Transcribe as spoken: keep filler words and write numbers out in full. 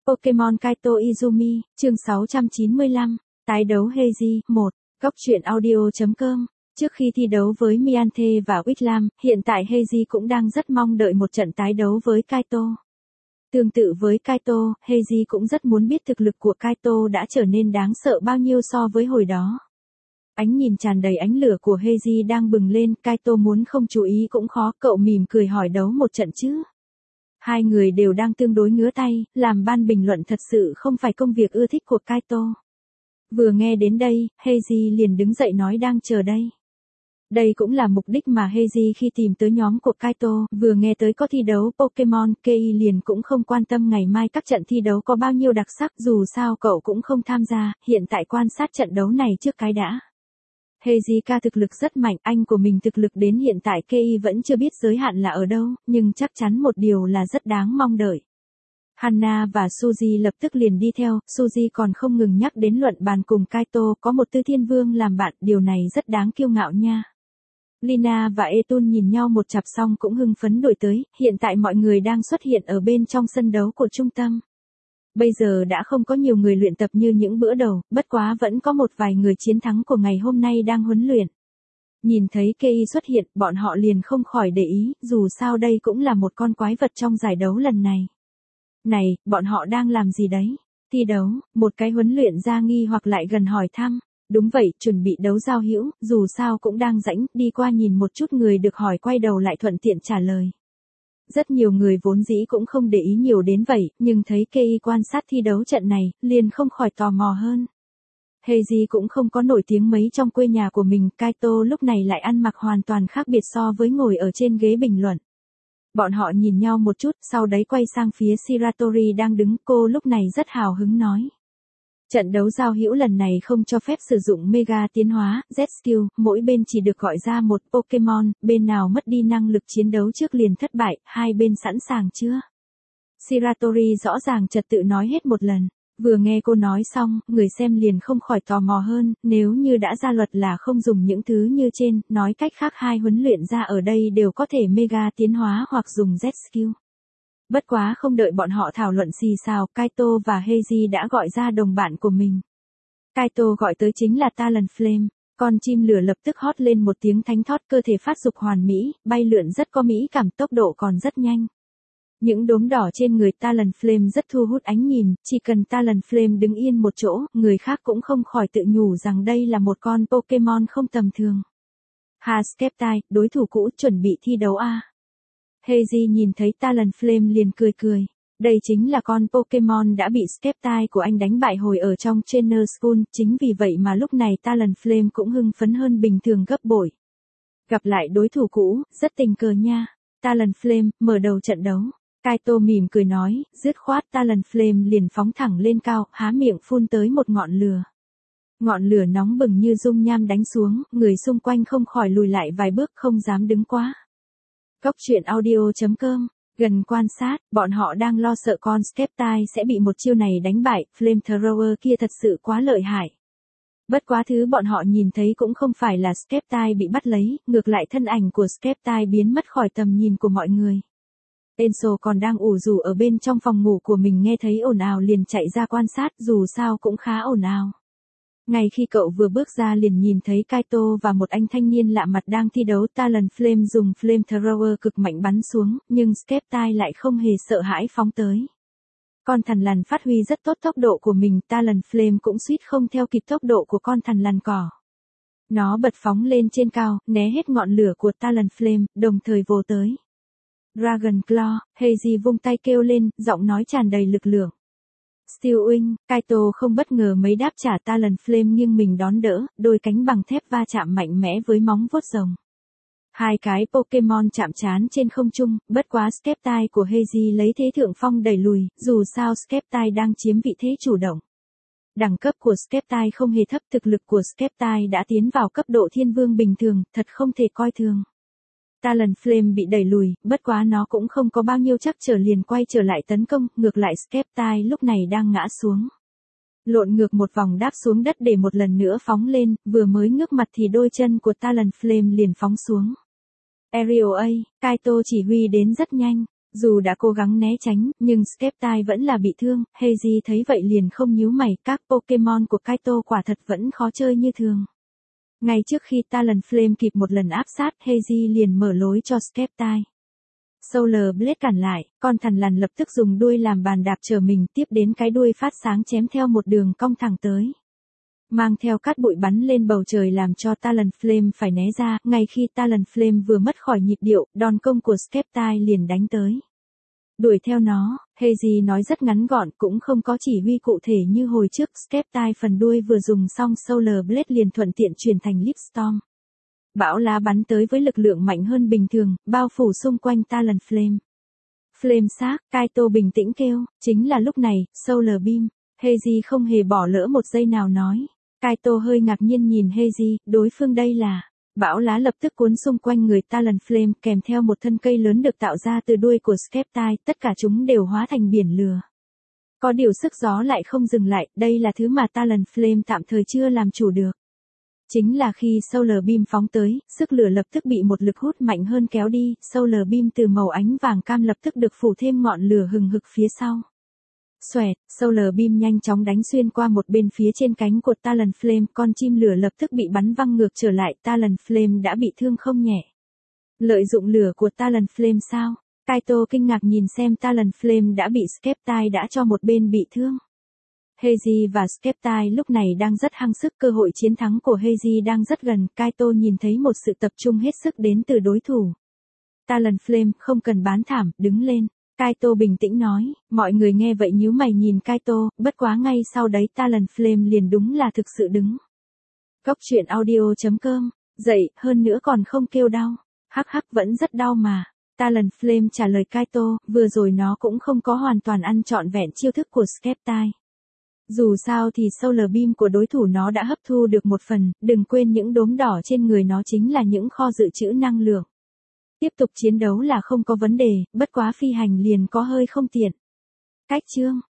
Pokemon Kaito Izumi, chương sáu trăm chín mươi lăm, tái đấu Heiji, một, Góc truyện audio chấm com. Trước khi thi đấu với Mianthe và Whitlam, hiện tại Heiji cũng đang rất mong đợi một trận tái đấu với Kaito. Tương tự với Kaito, Heiji cũng rất muốn biết thực lực của Kaito đã trở nên đáng sợ bao nhiêu so với hồi đó. Ánh nhìn tràn đầy ánh lửa của Heiji đang bừng lên, Kaito muốn không chú ý cũng khó, cậu mỉm cười hỏi đấu một trận chứ. Hai người đều đang tương đối ngứa tay, làm ban bình luận thật sự không phải công việc ưa thích của Kaito. Vừa nghe đến đây, Heiji liền đứng dậy nói đang chờ đây. Đây cũng là mục đích mà Heiji khi tìm tới nhóm của Kaito, vừa nghe tới có thi đấu Pokemon, Kei liền cũng không quan tâm ngày mai các trận thi đấu có bao nhiêu đặc sắc, dù sao cậu cũng không tham gia, hiện tại quan sát trận đấu này trước cái đã. Heiji thực lực rất mạnh, anh của mình thực lực đến hiện tại Kei vẫn chưa biết giới hạn là ở đâu, nhưng chắc chắn một điều là rất đáng mong đợi. Hana và Suzy lập tức liền đi theo, Suzy còn không ngừng nhắc đến luận bàn cùng Kaito, có một tư thiên vương làm bạn, điều này rất đáng kiêu ngạo nha. Lina và Etun nhìn nhau một chặp xong cũng hưng phấn đổi tới, hiện tại mọi người đang xuất hiện ở bên trong sân đấu của trung tâm. Bây giờ đã không có nhiều người luyện tập như những bữa đầu, bất quá vẫn có một vài người chiến thắng của ngày hôm nay đang huấn luyện. Nhìn thấy Kei xuất hiện, bọn họ liền không khỏi để ý, dù sao đây cũng là một con quái vật trong giải đấu lần này. Này, bọn họ đang làm gì đấy? Thi đấu, một cái huấn luyện ra nghi hoặc lại gần hỏi thăm. Đúng vậy, chuẩn bị đấu giao hữu, dù sao cũng đang rãnh, đi qua nhìn một chút, người được hỏi quay đầu lại thuận tiện trả lời. Rất nhiều người vốn dĩ cũng không để ý nhiều đến vậy, nhưng thấy Kei quan sát thi đấu trận này, liền không khỏi tò mò hơn. Heiji cũng không có nổi tiếng mấy trong quê nhà của mình, Kaito lúc này lại ăn mặc hoàn toàn khác biệt so với ngồi ở trên ghế bình luận. Bọn họ nhìn nhau một chút, sau đấy quay sang phía Shiratori đang đứng, cô lúc này rất hào hứng nói. Trận đấu giao hữu lần này không cho phép sử dụng Mega tiến hóa, Z-Skill, mỗi bên chỉ được gọi ra một Pokemon, bên nào mất đi năng lực chiến đấu trước liền thất bại, hai bên sẵn sàng chưa? Shiratori rõ ràng trật tự nói hết một lần. Vừa nghe cô nói xong, người xem liền không khỏi tò mò hơn, nếu như đã ra luật là không dùng những thứ như trên, nói cách khác hai huấn luyện ra ở đây đều có thể Mega tiến hóa hoặc dùng Z-Skill. Bất quá không đợi bọn họ thảo luận xì xào, Kaito và Heiji đã gọi ra đồng bạn của mình. Kaito gọi tới chính là Talonflame, con chim lửa lập tức hót lên một tiếng thánh thót, cơ thể phát dục hoàn mỹ, bay lượn rất có mỹ cảm, tốc độ còn rất nhanh. Những đốm đỏ trên người Talonflame rất thu hút ánh nhìn, chỉ cần Talonflame đứng yên một chỗ, người khác cũng không khỏi tự nhủ rằng đây là một con Pokemon không tầm thường. Ha Skeptile, đối thủ cũ, chuẩn bị thi đấu a. Heiji nhìn thấy Talonflame liền cười cười. Đây chính là con Pokemon đã bị Skeptile của anh đánh bại hồi ở trong Trainer School, chính vì vậy mà lúc này Talonflame cũng hưng phấn hơn bình thường gấp bội. Gặp lại đối thủ cũ, rất tình cờ nha. Talonflame, mở đầu trận đấu. Kaito mỉm cười nói, dứt khoát Talonflame liền phóng thẳng lên cao, há miệng phun tới một ngọn lửa. Ngọn lửa nóng bừng như dung nham đánh xuống, người xung quanh không khỏi lùi lại vài bước, không dám đứng quá. Góc truyện audio chấm com, gần quan sát, bọn họ đang lo sợ con Skeptile sẽ bị một chiêu này đánh bại, Flamethrower kia thật sự quá lợi hại. Bất quá thứ bọn họ nhìn thấy cũng không phải là Skeptile bị bắt lấy, ngược lại thân ảnh của Skeptile biến mất khỏi tầm nhìn của mọi người. Enzo còn đang ủ rũ ở bên trong phòng ngủ của mình, nghe thấy ồn ào liền chạy ra quan sát, dù sao cũng khá ồn ào. Ngay khi cậu vừa bước ra liền nhìn thấy Kaito và một anh thanh niên lạ mặt đang thi đấu, Talonflame dùng Flamethrower cực mạnh bắn xuống, nhưng Skeptile lại không hề sợ hãi phóng tới. Con thằn lằn phát huy rất tốt tốc độ của mình, Talonflame cũng suýt không theo kịp tốc độ của con thằn lằn cỏ. Nó bật phóng lên trên cao, né hết ngọn lửa của Talonflame, đồng thời vồ tới. Dragon Claw, Heiji vung tay kêu lên, giọng nói tràn đầy lực lượng. Steel Wing, Kaito không bất ngờ mấy đáp trả, Talonflame nghiêng mình đón đỡ, đôi cánh bằng thép va chạm mạnh mẽ với móng vuốt rồng. Hai cái Pokemon chạm trán trên không trung, bất quá Skeptile của Heiji lấy thế thượng phong đẩy lùi, dù sao Skeptile đang chiếm vị thế chủ động. Đẳng cấp của Skeptile không hề thấp, thực lực của Skeptile đã tiến vào cấp độ thiên vương bình thường, thật không thể coi thường. Talonflame bị đẩy lùi, bất quá nó cũng không có bao nhiêu chắc trở liền quay trở lại tấn công, ngược lại Skeptile lúc này đang ngã xuống. Lộn ngược một vòng đáp xuống đất để một lần nữa phóng lên, vừa mới ngước mặt thì đôi chân của Talonflame liền phóng xuống. Aerial A, Kaito chỉ huy đến rất nhanh. Dù đã cố gắng né tránh, nhưng Sceptile vẫn là bị thương, Heiji thấy vậy liền không nhíu mày, các Pokemon của Kaito quả thật vẫn khó chơi như thường. Ngay trước khi Talonflame kịp một lần áp sát, Heiji liền mở lối cho Sceptile. Solar Blade cản lại, con thằn lằn lập tức dùng đuôi làm bàn đạp trở mình, tiếp đến cái đuôi phát sáng chém theo một đường cong thẳng tới. Mang theo cát bụi bắn lên bầu trời làm cho Talonflame phải né ra, ngay khi Talonflame vừa mất khỏi nhịp điệu, đòn công của Sceptile liền đánh tới. Đuổi theo nó, Heiji nói rất ngắn gọn, cũng không có chỉ huy cụ thể như hồi trước, Sceptile phần đuôi vừa dùng xong Solar Blade liền thuận tiện chuyển thành Leaf Storm. Bão lá bắn tới với lực lượng mạnh hơn bình thường, bao phủ xung quanh Talonflame. Flame xác, Kaito bình tĩnh kêu, chính là lúc này, Solar Beam. Heiji không hề bỏ lỡ một giây nào nói. Kaito hơi ngạc nhiên nhìn Heiji, đối phương đây là. Bão lá lập tức cuốn xung quanh người Talonflame kèm theo một thân cây lớn được tạo ra từ đuôi của Sceptile, tất cả chúng đều hóa thành biển lửa. Có điều sức gió lại không dừng lại, đây là thứ mà Talonflame tạm thời chưa làm chủ được. Chính là khi Solar Beam phóng tới, sức lửa lập tức bị một lực hút mạnh hơn kéo đi, Solar Beam từ màu ánh vàng cam lập tức được phủ thêm ngọn lửa hừng hực phía sau. Xoẹt, Solar Beam nhanh chóng đánh xuyên qua một bên phía trên cánh của Talonflame, con chim lửa lập tức bị bắn văng ngược trở lại, Talonflame đã bị thương không nhẹ. Lợi dụng lửa của Talonflame sao? Kaito kinh ngạc nhìn xem Talonflame đã bị Sceptile đã cho một bên bị thương. Heiji và Sceptile lúc này đang rất hăng sức, cơ hội chiến thắng của Heiji đang rất gần, Kaito nhìn thấy một sự tập trung hết sức đến từ đối thủ. Talonflame, không cần bán thảm, đứng lên. Kaito bình tĩnh nói, mọi người nghe vậy nhíu mày nhìn Kaito, bất quá ngay sau đấy Talonflame liền đúng là thực sự đứng. Góc truyện audio chấm com, dậy, hơn nữa còn không kêu đau. Hắc hắc vẫn rất đau mà. Talonflame trả lời Kaito, vừa rồi nó cũng không có hoàn toàn ăn trọn vẹn chiêu thức của Sceptile. Dù sao thì Solar Beam của đối thủ nó đã hấp thu được một phần, đừng quên những đốm đỏ trên người nó chính là những kho dự trữ năng lượng. Tiếp tục chiến đấu là không có vấn đề, bất quá phi hành liền có hơi không tiện. Cách chương